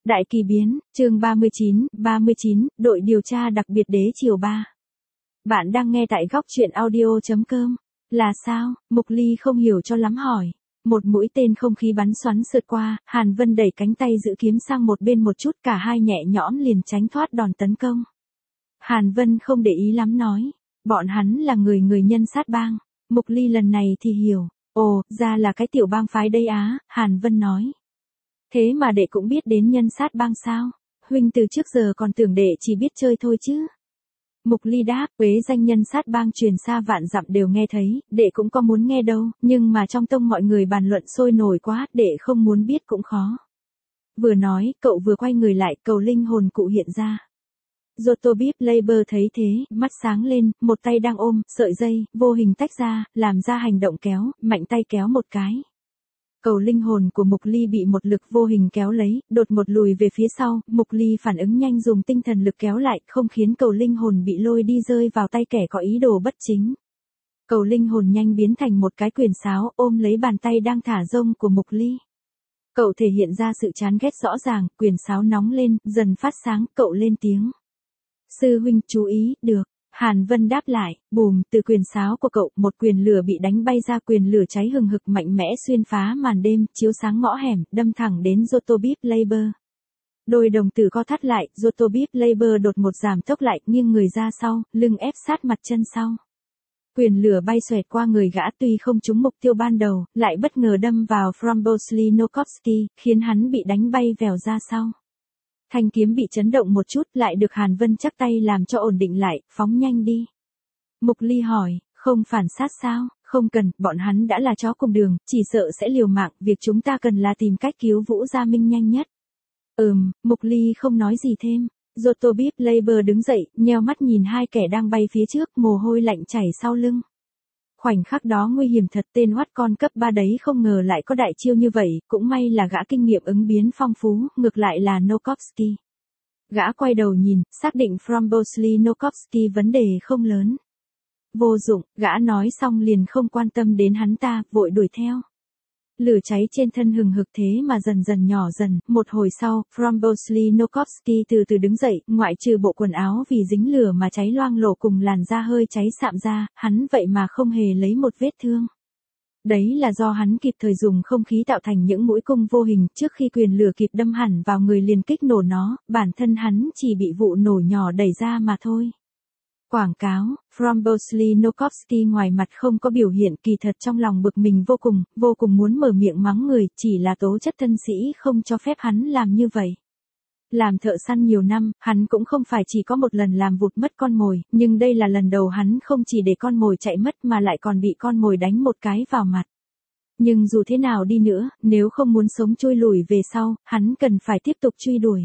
Đại kỳ biến, chương 39, đội điều tra đặc biệt đế triều 3. Bạn đang nghe tại góc truyện audio.com. Là sao? Mục Ly không hiểu cho lắm hỏi. Một mũi tên không khí bắn xoắn sượt qua, Hàn Vân đẩy cánh tay giữ kiếm sang một bên một chút, cả hai nhẹ nhõm liền tránh thoát đòn tấn công. Hàn Vân không để ý lắm nói. Bọn hắn là người nhân sát bang. Mục Ly lần này thì hiểu. Ồ, ra là cái tiểu bang phái đây á, Hàn Vân nói. Thế mà đệ cũng biết đến nhân sát bang sao? Huynh từ trước giờ còn tưởng đệ chỉ biết chơi thôi chứ. Mục Ly đáp, uế danh nhân sát bang truyền xa vạn dặm đều nghe thấy, đệ cũng có muốn nghe đâu, nhưng mà trong tông mọi người bàn luận sôi nổi quá, đệ không muốn biết cũng khó. Vừa nói, cậu vừa quay người lại, cầu linh hồn cụ hiện ra. Jotobip Labor thấy thế, mắt sáng lên, một tay đang ôm, sợi dây, vô hình tách ra, làm ra hành động kéo, mạnh tay kéo một cái. Cầu linh hồn của Mục Ly bị một lực vô hình kéo lấy, đột một lùi về phía sau, Mục Ly phản ứng nhanh dùng tinh thần lực kéo lại, không khiến cầu linh hồn bị lôi đi rơi vào tay kẻ có ý đồ bất chính. Cầu linh hồn nhanh biến thành một cái quyền sáo, ôm lấy bàn tay đang thả rông của Mục Ly. Cậu thể hiện ra sự chán ghét rõ ràng, quyền sáo nóng lên, dần phát sáng, cậu lên tiếng. Sư huynh chú ý, được. Hàn Vân đáp lại, bùm, từ quyền sáo của cậu, một quyền lửa bị đánh bay ra, quyền lửa cháy hừng hực mạnh mẽ xuyên phá màn đêm, chiếu sáng ngõ hẻm, đâm thẳng đến Jotobip Labor. Đôi đồng tử co thắt lại, Jotobip Labor đột một giảm tốc lại, nghiêng người ra sau, lưng ép sát mặt chân sau. Quyền lửa bay xoẹt qua người gã, tuy không trúng mục tiêu ban đầu, lại bất ngờ đâm vào Frombosley Nokovsky, khiến hắn bị đánh bay vèo ra sau. Thanh kiếm bị chấn động một chút, lại được Hàn Vân chắc tay làm cho ổn định lại, phóng nhanh đi. Mục Ly hỏi, không phản sát sao? Không cần, bọn hắn đã là chó cùng đường, chỉ sợ sẽ liều mạng, việc chúng ta cần là tìm cách cứu Vũ Gia Minh nhanh nhất. Mục Ly không nói gì thêm. Jotobip Labor đứng dậy, nheo mắt nhìn hai kẻ đang bay phía trước, mồ hôi lạnh chảy sau lưng. Khoảnh khắc đó nguy hiểm thật, tên oát con cấp 3 đấy không ngờ lại có đại chiêu như vậy, cũng may là gã kinh nghiệm ứng biến phong phú, ngược lại là Nokovsky. Gã quay đầu nhìn, xác định Frombosley Nokovsky vấn đề không lớn. Vô dụng, gã nói xong liền không quan tâm đến hắn ta, vội đuổi theo. Lửa cháy trên thân hừng hực thế mà dần dần nhỏ dần, một hồi sau, Frombosley Nokovsky từ từ đứng dậy, ngoại trừ bộ quần áo vì dính lửa mà cháy loang lổ cùng làn da hơi cháy sạm ra, hắn vậy mà không hề lấy một vết thương. Đấy là do hắn kịp thời dùng không khí tạo thành những mũi cung vô hình, trước khi quyền lửa kịp đâm hẳn vào người liền kích nổ nó, bản thân hắn chỉ bị vụ nổ nhỏ đẩy ra mà thôi. Quảng cáo, Frombosley Nokovsky ngoài mặt không có biểu hiện, kỳ thật trong lòng bực mình vô cùng muốn mở miệng mắng người, chỉ là tố chất thân sĩ không cho phép hắn làm như vậy. Làm thợ săn nhiều năm, hắn cũng không phải chỉ có một lần làm vụt mất con mồi, nhưng đây là lần đầu hắn không chỉ để con mồi chạy mất mà lại còn bị con mồi đánh một cái vào mặt. Nhưng dù thế nào đi nữa, nếu không muốn sống trôi lùi về sau, hắn cần phải tiếp tục truy đuổi.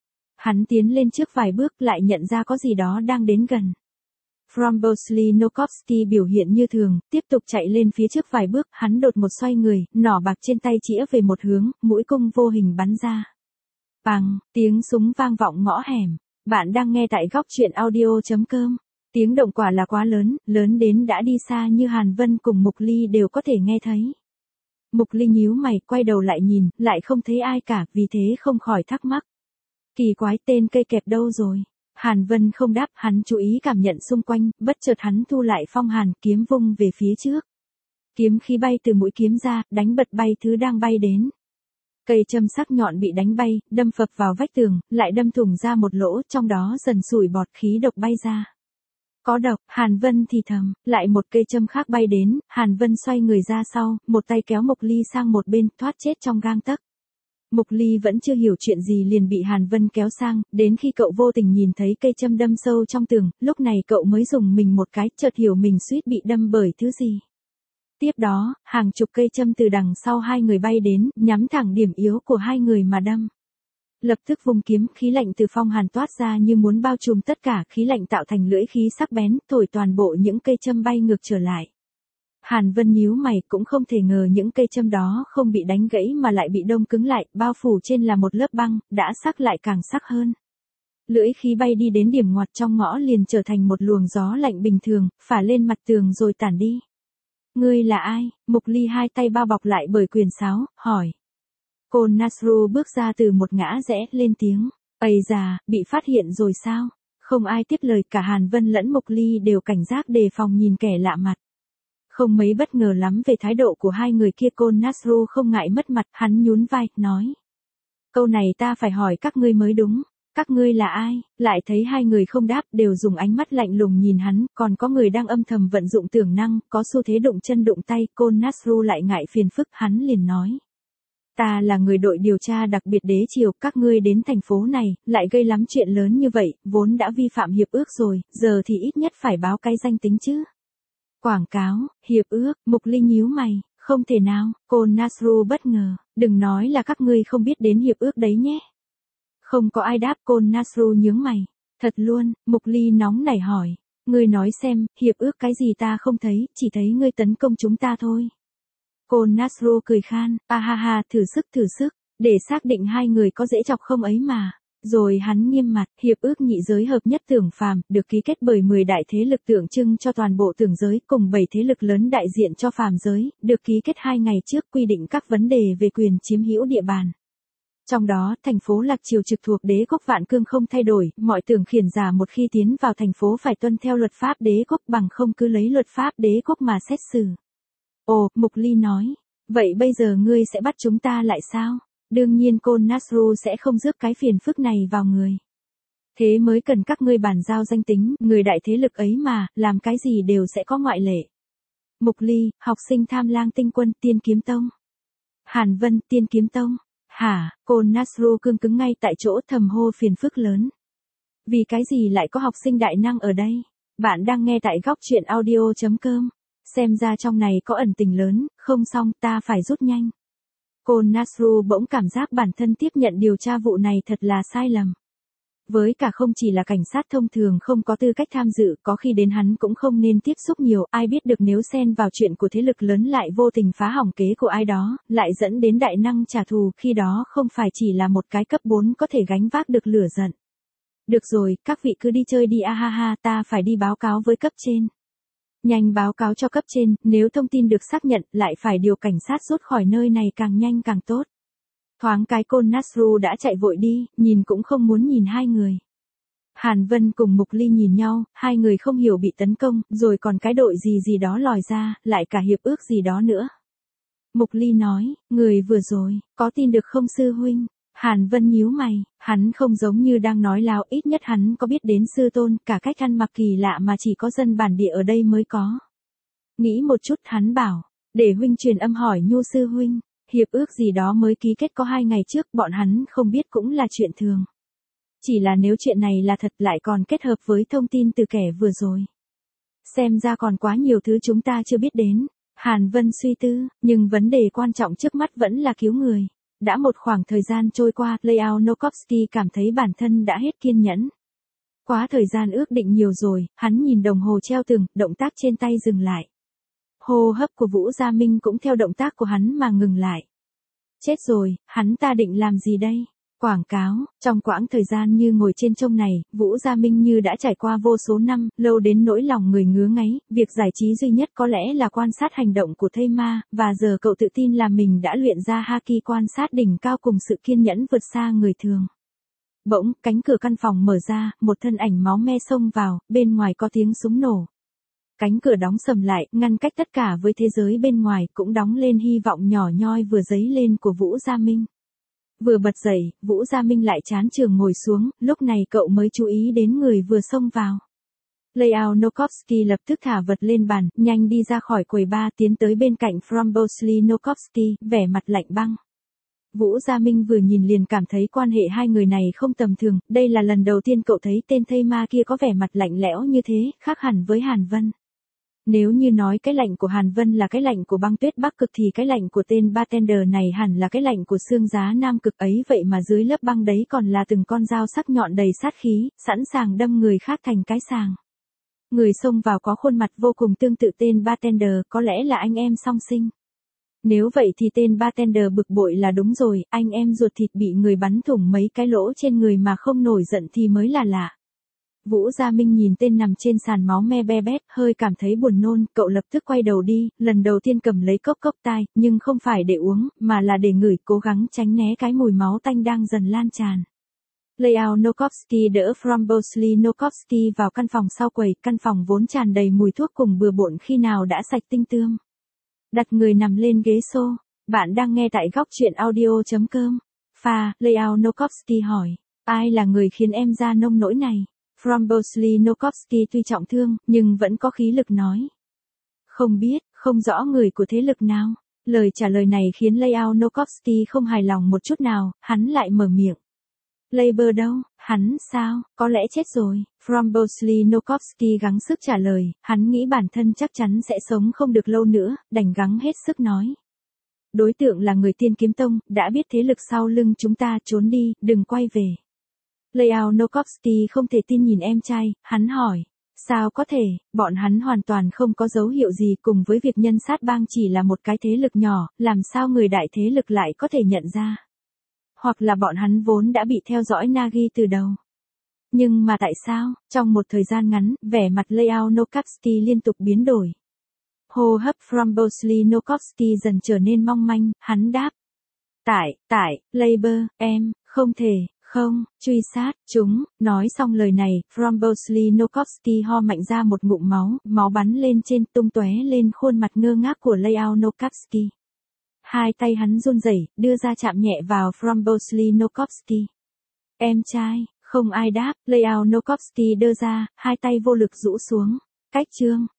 Hắn tiến lên trước vài bước lại nhận ra có gì đó đang đến gần. Frombosley Nokovsky biểu hiện như thường, tiếp tục chạy lên phía trước vài bước, hắn đột một xoay người, nỏ bạc trên tay chĩa về một hướng, mũi cung vô hình bắn ra. Bang, tiếng súng vang vọng ngõ hẻm. Bạn đang nghe tại góc truyện audio.com. Tiếng động quả là quá lớn, lớn đến đã đi xa như Hàn Vân cùng Mục Ly đều có thể nghe thấy. Mục Ly nhíu mày, quay đầu lại nhìn, lại không thấy ai cả, vì thế không khỏi thắc mắc. Kỳ quái, tên cây kẹp đâu rồi? Hàn Vân không đáp, hắn chú ý cảm nhận xung quanh, bất chợt hắn thu lại phong hàn, kiếm vung về phía trước. Kiếm khí bay từ mũi kiếm ra, đánh bật bay thứ đang bay đến. Cây châm sắc nhọn bị đánh bay, đâm phập vào vách tường, lại đâm thủng ra một lỗ, trong đó dần sủi bọt khí độc bay ra. Có độc, Hàn Vân thì thầm, lại một cây châm khác bay đến, Hàn Vân xoay người ra sau, một tay kéo Mục Ly sang một bên, thoát chết trong gang tấc. Mục Ly vẫn chưa hiểu chuyện gì liền bị Hàn Vân kéo sang, đến khi cậu vô tình nhìn thấy cây châm đâm sâu trong tường, lúc này cậu mới dùng mình một cái, chợt hiểu mình suýt bị đâm bởi thứ gì. Tiếp đó, hàng chục cây châm từ đằng sau hai người bay đến, nhắm thẳng điểm yếu của hai người mà đâm. Lập tức vung kiếm, khí lạnh từ phong hàn toát ra như muốn bao trùm tất cả, khí lạnh tạo thành lưỡi khí sắc bén, thổi toàn bộ những cây châm bay ngược trở lại. Hàn Vân nhíu mày, cũng không thể ngờ những cây châm đó không bị đánh gãy mà lại bị đông cứng lại, bao phủ trên là một lớp băng, đã sắc lại càng sắc hơn. Lưỡi khí bay đi đến điểm ngoặt trong ngõ liền trở thành một luồng gió lạnh bình thường, phả lên mặt tường rồi tản đi. Ngươi là ai? Mục Ly hai tay bao bọc lại bởi quyền sáo, hỏi. Cô Nasru bước ra từ một ngã rẽ lên tiếng. Ây da, bị phát hiện rồi sao? Không ai tiếp lời, cả Hàn Vân lẫn Mục Ly đều cảnh giác đề phòng nhìn kẻ lạ mặt. Không mấy bất ngờ lắm về thái độ của hai người kia, cô Nasru không ngại mất mặt, hắn nhún vai, nói. Câu này ta phải hỏi các ngươi mới đúng. Các ngươi là ai? Lại thấy hai người không đáp, đều dùng ánh mắt lạnh lùng nhìn hắn, còn có người đang âm thầm vận dụng tưởng năng, có xu thế đụng chân đụng tay, cô Nasru lại ngại phiền phức, hắn liền nói. Ta là người đội điều tra đặc biệt đế triều, các ngươi đến thành phố này, lại gây lắm chuyện lớn như vậy, vốn đã vi phạm hiệp ước rồi, giờ thì ít nhất phải báo cái danh tính chứ. Quảng cáo, hiệp ước, Mục Ly nhíu mày, không thể nào, cô Nasru bất ngờ, đừng nói là các ngươi không biết đến hiệp ước đấy nhé. Không có ai đáp, cô Nasru nhướng mày. Thật luôn, Mục Ly nóng nảy hỏi. Ngươi nói xem, hiệp ước cái gì ta không thấy, chỉ thấy ngươi tấn công chúng ta thôi. Cô Nasru cười khan, ha ha, thử sức, để xác định hai người có dễ chọc không ấy mà. Rồi hắn nghiêm mặt, hiệp ước nhị giới hợp nhất tưởng phàm, được ký kết bởi 10 đại thế lực tượng trưng cho toàn bộ tưởng giới, cùng 7 thế lực lớn đại diện cho phàm giới, được ký kết 2 ngày trước, quy định các vấn đề về quyền chiếm hữu địa bàn. Trong đó, thành phố Lạc Triều trực thuộc đế quốc Vạn Cương không thay đổi, mọi tưởng khiển giả một khi tiến vào thành phố phải tuân theo luật pháp đế quốc, bằng không cứ lấy luật pháp đế quốc mà xét xử. Ồ, Mục Ly nói, vậy bây giờ ngươi sẽ bắt chúng ta lại sao? Đương nhiên cô Nasru sẽ không rước cái phiền phức này vào người. Thế mới cần các ngươi bàn giao danh tính, người đại thế lực ấy mà, làm cái gì đều sẽ có ngoại lệ. Mục Ly, học sinh Tham Lang Tinh Quân, Tiên Kiếm Tông. Hàn Vân, Tiên Kiếm Tông. Hả, cô Nasru cương cứng ngay tại chỗ, thầm hô phiền phức lớn. Vì cái gì lại có học sinh đại năng ở đây? Bạn đang nghe tại góc truyện audio.com. Xem ra trong này có ẩn tình lớn, không xong, ta phải rút nhanh. Cô Nasru bỗng cảm giác bản thân tiếp nhận điều tra vụ này thật là sai lầm. Với cả không chỉ là cảnh sát thông thường không có tư cách tham dự, có khi đến hắn cũng không nên tiếp xúc nhiều, ai biết được nếu xen vào chuyện của thế lực lớn lại vô tình phá hỏng kế của ai đó, lại dẫn đến đại năng trả thù, khi đó không phải chỉ là một cái cấp 4 có thể gánh vác được lửa giận. Được rồi, các vị cứ đi chơi đi, ha ha, ta phải đi báo cáo với cấp trên. Nhanh báo cáo cho cấp trên, nếu thông tin được xác nhận, lại phải điều cảnh sát rút khỏi nơi này càng nhanh càng tốt. Thoáng cái cô Nasru đã chạy vội đi, nhìn cũng không muốn nhìn hai người. Hàn Vân cùng Mục Ly nhìn nhau, hai người không hiểu bị tấn công, rồi còn cái đội gì đó lòi ra, lại cả hiệp ước gì đó nữa. Mục Ly nói, người vừa rồi, có tin được không sư huynh? Hàn Vân nhíu mày, hắn không giống như đang nói láo, ít nhất hắn có biết đến sư tôn, cả cách ăn mặc kỳ lạ mà chỉ có dân bản địa ở đây mới có. Nghĩ một chút hắn bảo, để huynh truyền âm hỏi Nhu sư huynh. Hiệp ước gì đó mới ký kết có 2 ngày trước, bọn hắn không biết cũng là chuyện thường. Chỉ là nếu chuyện này là thật lại còn kết hợp với thông tin từ kẻ vừa rồi. Xem ra còn quá nhiều thứ chúng ta chưa biết đến. Hàn Vân suy tư, nhưng vấn đề quan trọng trước mắt vẫn là cứu người. Đã một khoảng thời gian trôi qua, Leo Nokovsky cảm thấy bản thân đã hết kiên nhẫn. Quá thời gian ước định nhiều rồi, hắn nhìn đồng hồ treo tường, động tác trên tay dừng lại. Hô hấp của Vũ Gia Minh cũng theo động tác của hắn mà ngừng lại. Chết rồi, hắn ta định làm gì đây? Quảng cáo, trong quãng thời gian như ngồi trên trông này, Vũ Gia Minh như đã trải qua vô số năm, lâu đến nỗi lòng người ngứa ngáy, việc giải trí duy nhất có lẽ là quan sát hành động của thây ma, và giờ cậu tự tin là mình đã luyện ra haki quan sát đỉnh cao cùng sự kiên nhẫn vượt xa người thường. Bỗng, cánh cửa căn phòng mở ra, một thân ảnh máu me xông vào, bên ngoài có tiếng súng nổ. Cánh cửa đóng sầm lại, ngăn cách tất cả với thế giới bên ngoài, cũng đóng lên hy vọng nhỏ nhoi vừa dấy lên của Vũ Gia Minh. Vừa bật dậy, Vũ Gia Minh lại chán trường ngồi xuống, lúc này cậu mới chú ý đến người vừa xông vào. Leo Nokovsky lập tức thả vật lên bàn, nhanh đi ra khỏi quầy bar, tiến tới bên cạnh Frombosly Nokovsky, vẻ mặt lạnh băng. Vũ Gia Minh vừa nhìn liền cảm thấy quan hệ hai người này không tầm thường, đây là lần đầu tiên cậu thấy tên thây ma kia có vẻ mặt lạnh lẽo như thế, khác hẳn với Hàn Vân. Nếu như nói cái lạnh của Hàn Vân là cái lạnh của băng tuyết Bắc Cực thì cái lạnh của tên bartender này hẳn là cái lạnh của xương giá Nam Cực ấy, vậy mà dưới lớp băng đấy còn là từng con dao sắc nhọn đầy sát khí, sẵn sàng đâm người khác thành cái sàng. Người xông vào có khuôn mặt vô cùng tương tự tên bartender, có lẽ là anh em song sinh. Nếu vậy thì tên bartender bực bội là đúng rồi, anh em ruột thịt bị người bắn thủng mấy cái lỗ trên người mà không nổi giận thì mới là lạ. Vũ Gia Minh nhìn tên nằm trên sàn máu me be bét, hơi cảm thấy buồn nôn, cậu lập tức quay đầu đi, lần đầu tiên cầm lấy cốc tai, nhưng không phải để uống, mà là để ngửi, cố gắng tránh né cái mùi máu tanh đang dần lan tràn. Leo Nokovsky đỡ Frombosley Nokovsky vào căn phòng sau quầy, căn phòng vốn tràn đầy mùi thuốc cùng bừa bộn khi nào đã sạch tinh tươm. Đặt người nằm lên ghế xô. Bạn đang nghe tại góc chuyện audio.com. Leo Nokovsky hỏi. Ai là người khiến em ra nông nỗi này? Frombosley Nokovsky tuy trọng thương, nhưng vẫn có khí lực nói. Không biết, không rõ người của thế lực nào. Lời trả lời này khiến Leo Nokovsky không hài lòng một chút nào, hắn lại mở miệng. Labor đâu? Hắn sao? Có lẽ chết rồi. Frombosley Nokovsky gắng sức trả lời, hắn nghĩ bản thân chắc chắn sẽ sống không được lâu nữa, đành gắng hết sức nói. Đối tượng là người Tiên Kiếm Tông, đã biết thế lực sau lưng chúng ta, trốn đi, đừng quay về. Leo Nokovsky không thể tin nhìn em trai, hắn hỏi. Sao có thể, bọn hắn hoàn toàn không có dấu hiệu gì, cùng với việc nhân sát bang chỉ là một cái thế lực nhỏ, làm sao người đại thế lực lại có thể nhận ra? Hoặc là bọn hắn vốn đã bị theo dõi Nagi từ đầu. Nhưng mà tại sao, trong một thời gian ngắn, vẻ mặt Leo Nokovsky liên tục biến đổi. Hô hấp Frombosley Nokovsky dần trở nên mong manh, hắn đáp. Labor, em, không thể, không, truy sát, chúng, nói xong lời này, Frombosley Nokovsky ho mạnh ra một ngụm máu, máu bắn lên trên, tung tóe lên khuôn mặt ngơ ngác của Leo Nokovsky. Hai tay hắn run rẩy, đưa ra chạm nhẹ vào Frombosley Nokovsky. Em trai, không ai đáp, Leo Nokovsky đưa ra, hai tay vô lực rũ xuống. Cách chương.